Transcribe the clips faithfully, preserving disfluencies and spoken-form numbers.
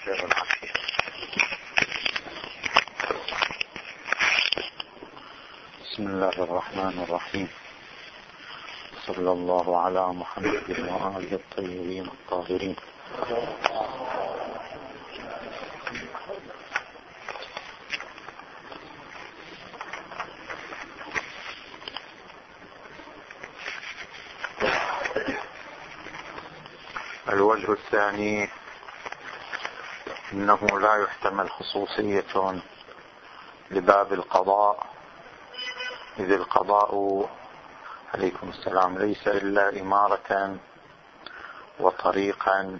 خير والعافية. بسم الله الرحمن الرحيم. صلى الله على محمد وآله الطيبين الطاهرين. الوجه الثاني إنه لا يحتمل خصوصية لباب القضاء، إذ القضاء عليكم السلام ليس إلا إمارة وطريقا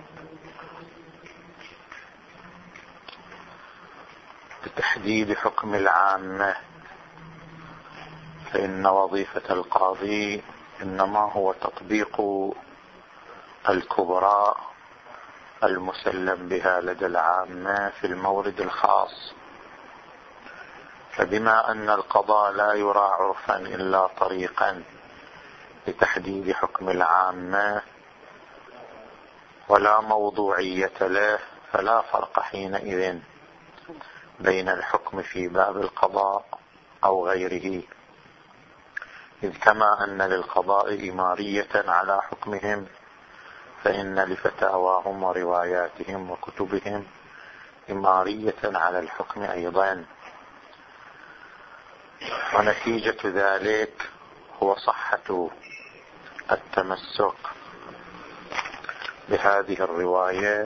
بتحديد حكم العامة، فإن وظيفة القاضي إنما هو تطبيق الكبرى المسلم بها لدى العامة في المورد الخاص. فبما أن القضاء لا يرى عرفا إلا طريقا لتحديد حكم العامة ولا موضوعية له، فلا فرق حينئذ بين الحكم في باب القضاء أو غيره، إذ كما أن للقضاء إمارية على حكمهم، فإن لفتاواهم ورواياتهم وكتبهم إمارية على الحكم أيضا. ونتيجة ذلك هو صحة التمسك بهذه الرواية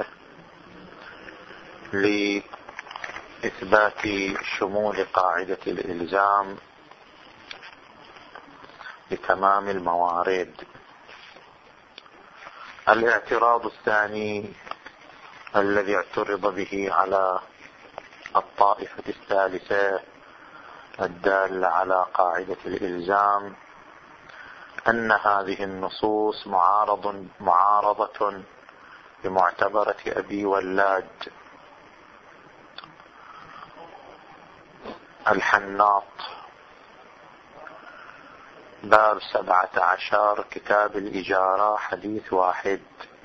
لإثبات شمول قاعدة الإلزام لتمام الموارد. الاعتراض الثاني الذي اعترض به على الطائفة الثالثة الدالة على قاعدة الإلزام أن هذه النصوص معارض معارضة بمعتبرة أبي ولاد الحناط باب سبعة عشر كتاب الإجارة حديث واحد.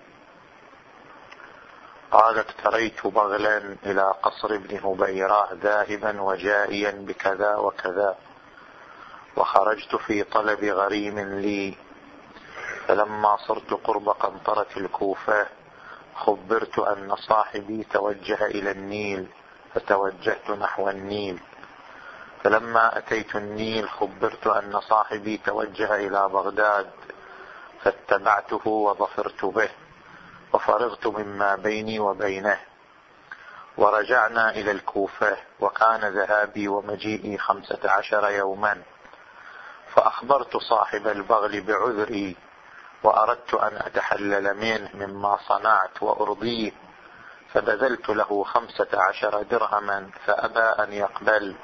قال: اقتريت بغلا إلى قصر ابن هبيرة ذاهبا وجائيا بكذا وكذا، وخرجت في طلب غريم لي، فلما صرت قرب قنطرة الكوفة خبرت أن صاحبي توجه إلى النيل، فتوجهت نحو النيل، فلما أتيت النيل خبرت أن صاحبي توجه إلى بغداد، فاتبعته وظفرت به، وفرغت مما بيني وبينه، ورجعنا إلى الكوفة، وكان ذهابي ومجيئي خمسة عشر يوما، فأخبرت صاحب البغل بعذري، وأردت أن أتحلل منه مما صنعت وأرضيه، فبذلت له خمسة عشر درهما فأبى أن يقبل،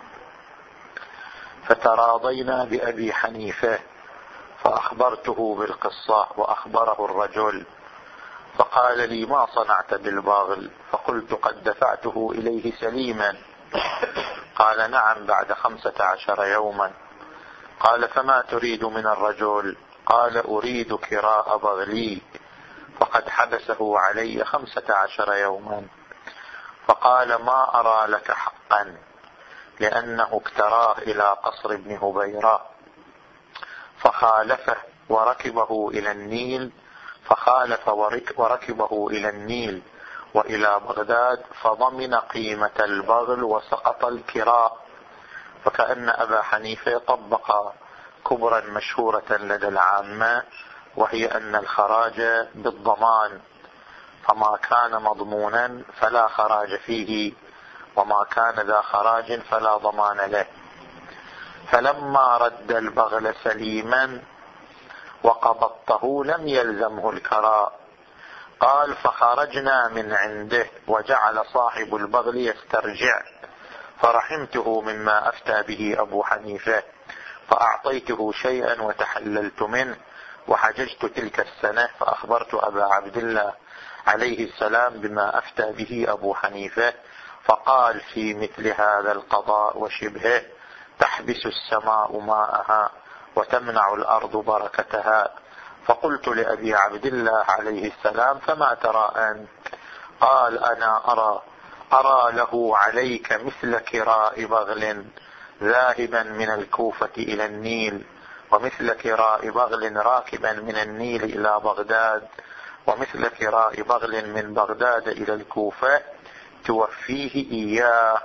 فتراضينا بأبي حنيفة، فأخبرته بالقصة وأخبره الرجل، فقال لي: ما صنعت بالباغل؟ فقلت: قد دفعته إليه سليما. قال: نعم، بعد خمسة عشر يوما. قال: فما تريد من الرجل؟ قال: أريد كراء بغلي، فقد حبسه علي خمسة عشر يوما. فقال: ما أرى لك حقا، لأنه اكتراه إلى قصر ابن هبيرة فخالفه وركبه إلى النيل، فخالف وركبه إلى النيل وإلى بغداد، فضمن قيمة البغل وسقط الكراء. فكأن أبا حنيفة طبق كبرا مشهورة لدى العامة، وهي أن الخراج بالضمان، فما كان مضمونا فلا خراج فيه، وما كان ذا خراج فلا ضمان له. فلما رد البغل سليما وقبضته لم يلزمه الكراء. قال: فخرجنا من عنده، وجعل صاحب البغل يسترجع، فرحمته مما أفتى به أبو حنيفة، فأعطيته شيئا وتحللت منه، وحججت تلك السنة، فأخبرت أبا عبد الله عليه السلام بما أفتى به أبو حنيفة، فقال: في مثل هذا القضاء وشبهه تحبس السماء ماءها وتمنع الأرض بركتها. فقلت لأبي عبد الله عليه السلام: فما ترى أنت؟ قال أنا أرى أرى له عليك مثل كراء بغل ذاهبا من الكوفة إلى النيل، ومثل كراء بغل راكبا من النيل إلى بغداد، ومثل كراء بغل من بغداد إلى الكوفة توفيه إياه.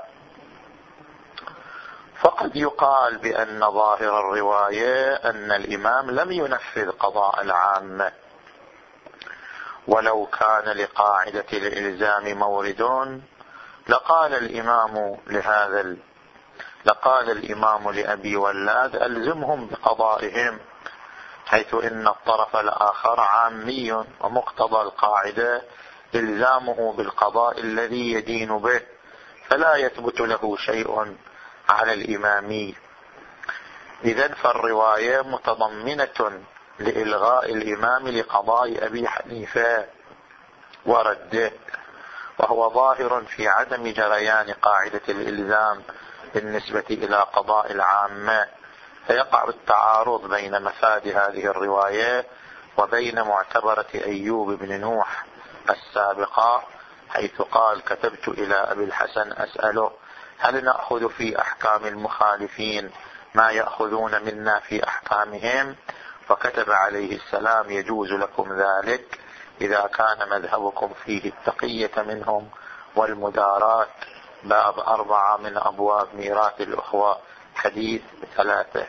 فقد يقال بأن ظاهر الرواية أن الإمام لم ينفذ قضاء العامة، ولو كان لقاعدة الإلزام مورد لقال الإمام لهذا ال... لقال الإمام لأبي ولاد ألزمهم بقضائهم، حيث إن الطرف الآخر عامي، ومقتضى القاعدة إلزامه بالقضاء الذي يدين به، فلا يثبت له شيء على الإمامي. إذن فالرواية متضمنة لإلغاء الإمام لقضاء أبي حنيفة ورده، وهو ظاهر في عدم جريان قاعدة الإلزام بالنسبة إلى قضاء العامة، فيقع التعارض بين مفاد هذه الرواية وبين معتبرة أيوب بن نوح السابقة، حيث قال كتبت إلى أبي الحسن أسأله هل نأخذ في أحكام المخالفين ما يأخذون منا في أحكامهم؟ فكتب عليه السلام يجوز لكم ذلك إذا كان مذهبكم فيه التقية منهم والمدارات. باب أربعة من أبواب ميراث الأخوة، حديث ثلاثة.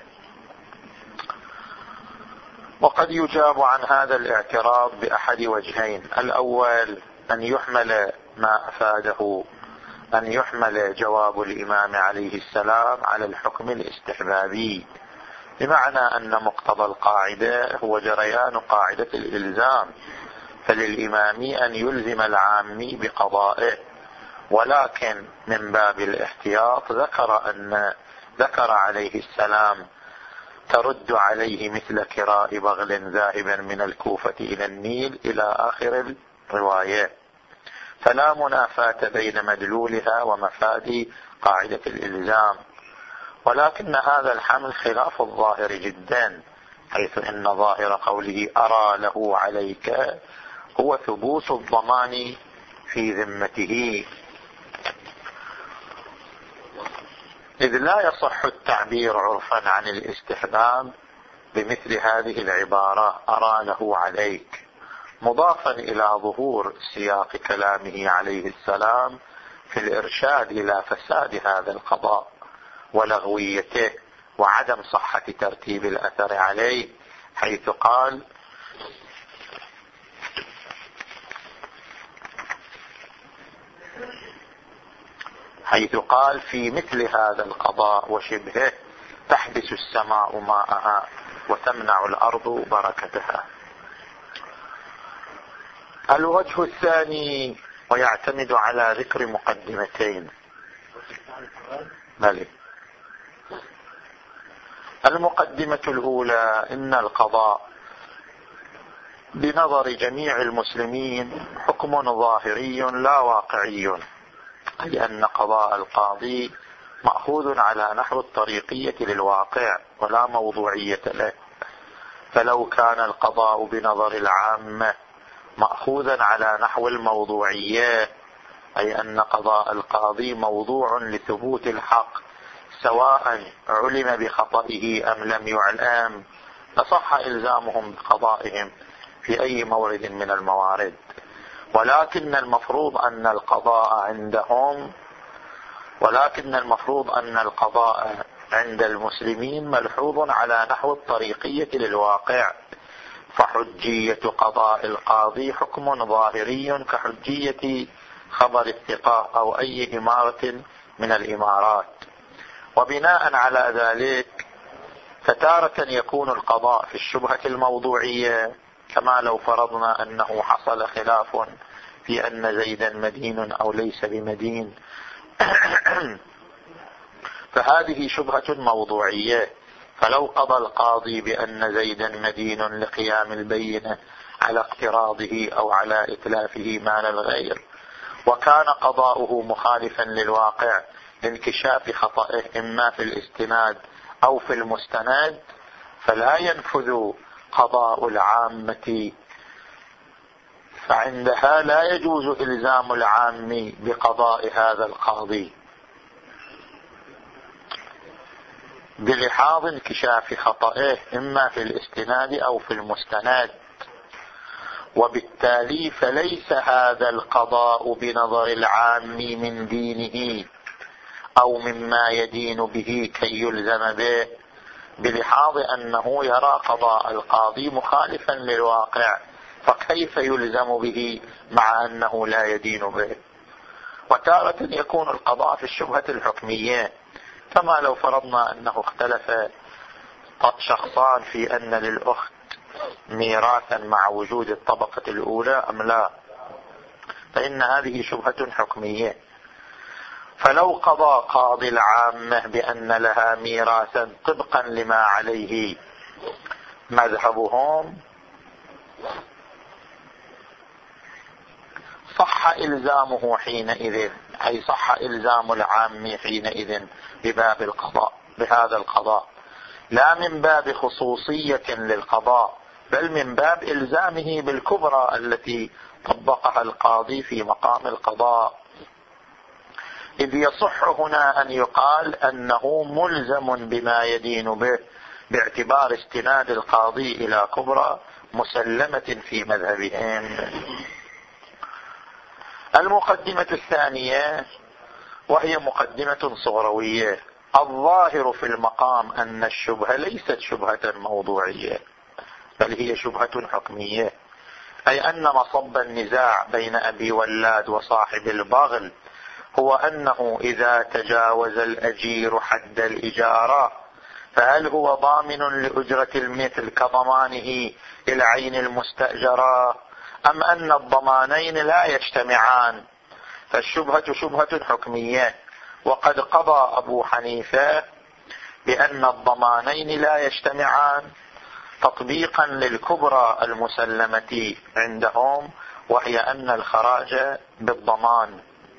وقد يجاب عن هذا الاعتراض بأحد وجهين: الأول أن يحمل ما أفاده أن يحمل جواب الإمام عليه السلام على الحكم الاستحبابي، بمعنى أن مقتضى القاعدة هو جريان قاعدة الإلزام، فللإمام أن يلزم العامي بقضائه، ولكن من باب الاحتياط ذكر أن ذكر عليه السلام ترد عليه مثل كراء بغل ذاهبا من الكوفة إلى النيل إلى آخر الرواية، فلا منافاة بين مدلولها ومفاد قاعدة الإلزام. ولكن هذا الحمل خلاف الظاهر جدا، حيث إن ظاهر قوله أرى له عليك هو ثبوت الضمان في ذمته، إذ لا يصح التعبير عرفا عن الاستحباب بمثل هذه العبارة أرى له عليك، مضافا إلى ظهور سياق كلامه عليه السلام في الإرشاد إلى فساد هذا القضاء ولغويته وعدم صحة ترتيب الأثر عليه، حيث قال حيث قال في مثل هذا القضاء وشبهه تحبس السماء ماءها وتمنع الأرض بركتها. الوجه الثاني ويعتمد على ذكر مقدمتين. بلي. المقدمة الأولى: إن القضاء بنظر جميع المسلمين حكم ظاهري لا واقعي، أي أن قضاء القاضي مأخوذ على نحو الطريقية للواقع ولا موضوعية له، فلو كان القضاء بنظر العامة مأخوذا على نحو الموضوعية، أي أن قضاء القاضي موضوع لثبوت الحق سواء علم بخطئه أم لم يعلم، لصح إلزامهم بقضائهم في أي مورد من الموارد. ولكن المفروض أن القضاء عندهم ولكن المفروض أن القضاء عند المسلمين ملحوظ على نحو الطريقية للواقع، فحجية قضاء القاضي حكم ظاهري كحجية خبر الثقة أو أي إمارة من الإمارات. وبناء على ذلك فتارة يكون القضاء في الشبهة الموضوعية، كما لو فرضنا أنه حصل خلاف في أن زيدا مدين أو ليس بمدين فهذه شبهة موضوعية، فلو قضى القاضي بأن زيدا مدين لقيام البينة على اقتراضه أو على إتلافه مال الغير، وكان قضاؤه مخالفا للواقع لانكشاف خطئه إما في الاستناد أو في المستند، فلا ينفذ قضاء العامة فعندها لا يجوز إلزام العام بقضاء هذا القاضي بلحاظ انكشاف خطئه إما في الاستناد أو في المستند، وبالتالي فليس هذا القضاء بنظر العام من دينه أو مما يدين به كي يلزم به، بلحاظ أنه يرى قضاء القاضي مخالفا للواقع، فكيف يلزم به مع أنه لا يدين به؟ وتارة يكون القضاء في الشبهة الحكمية، كما لو فرضنا أنه اختلف شخصان في أن للأخت ميراثا مع وجود الطبقة الأولى أم لا، فإن هذه شبهة حكمية. فلو قضى قاضي العامة بأن لها ميراثا طبقا لما عليه مذهبهم صح إلزامه حينئذ، أي صح إلزام العام حينئذ بباب القضاء بهذا القضاء، لا من باب خصوصية للقضاء، بل من باب إلزامه بالكبرى التي طبقها القاضي في مقام القضاء. إذ يصح هنا أن يقال أنه ملزم بما يدين به باعتبار استناد القاضي إلى كبرى مسلمة في مذهبهم. المقدمة الثانية وهي مقدمة صغروية، الظاهر في المقام أن الشبهة ليست شبهة موضوعية بل هي شبهة حكمية، أي أن مصب النزاع بين أبي ولاد وصاحب البغل هو أنه إذا تجاوز الأجير حد الإجارة فهل هو ضامن لأجرة المثل كضمانه العين المستأجرة أم أن الضمانين لا يجتمعان؟ فالشبهة شبهة حكمية، وقد قضى أبو حنيفة بأن الضمانين لا يجتمعان تطبيقا للكبرى المسلمة عندهم، وهي أن الخراج بالضمان.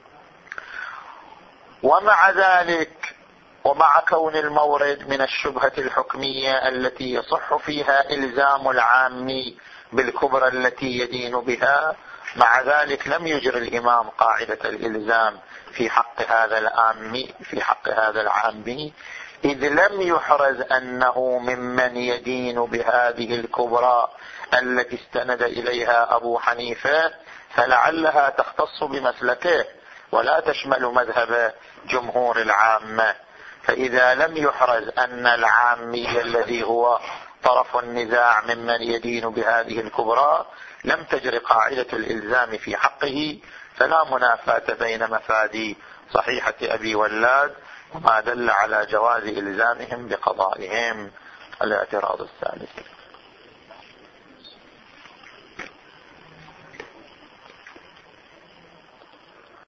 ومع ذلك ومع كون المورد من الشبهة الحكمية التي يصح فيها إلزام العام بالكبرى التي يدين بها، مع ذلك لم يجر الإمام قاعدة الإلزام في حق هذا العام في حق هذا العام إذ لم يحرز أنه ممن يدين بهذه الكبرى التي استند إليها أبو حنيفة، فلعلها تختص بمسلكه ولا تشمل مذهب جمهور العامة. فإذا لم يحرز أن العامي الذي هو طرف النزاع ممن يدين بهذه الكبرى لم تجر قاعدة الإلزام في حقه، فلا منافاة بين مفادي صحيحة أبي ولاد وما دل على جواز إلزامهم بقضائهم. الاعتراض الثالث